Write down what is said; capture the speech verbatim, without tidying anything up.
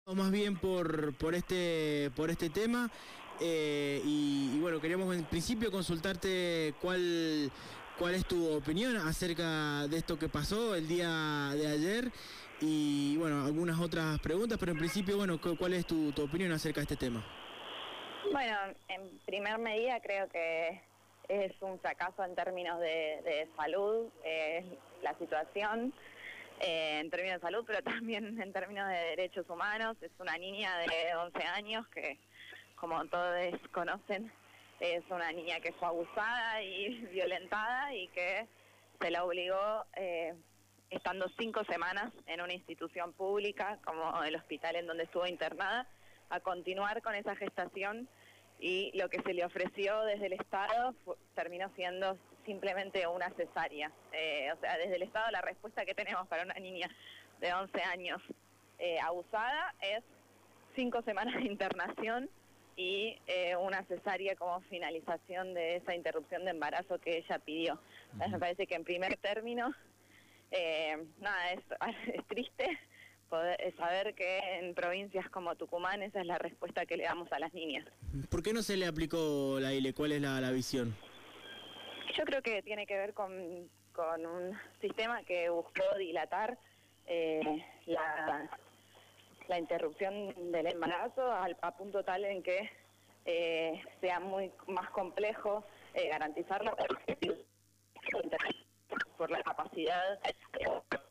Más bien por, por, este, por este tema eh, y, y bueno, queríamos en principio consultarte cuál, cuál es tu opinión acerca de esto que pasó el día de ayer y bueno, algunas otras preguntas, pero en principio, bueno, ¿cuál es tu, tu opinión acerca de este tema? Bueno, en primer medida creo que es un fracaso en términos de, de salud, eh, la situación. Eh, en términos de salud, pero también en términos de derechos humanos. Es una niña de once años que, como todos conocen, es una niña que fue abusada y violentada y que se la obligó, eh, estando cinco semanas en una institución pública, como el hospital en donde estuvo internada, a continuar con esa gestación, y lo que se le ofreció desde el Estado fue, terminó siendo simplemente una cesárea. Eh, o sea, desde el Estado la respuesta que tenemos para una niña de once años eh, abusada es cinco semanas de internación y eh, una cesárea como finalización de esa interrupción de embarazo que ella pidió. Entonces, me parece que en primer término, eh, nada, es, es triste poder saber que en provincias como Tucumán esa es la respuesta que le damos a las niñas. ¿Por qué no se le aplicó la I L E? ¿Cuál es la, la visión? Yo creo que tiene que ver con, con un sistema que buscó dilatar eh, la, la interrupción del embarazo al, a punto tal en que eh, sea muy más complejo eh, garantizarlo por la capacidad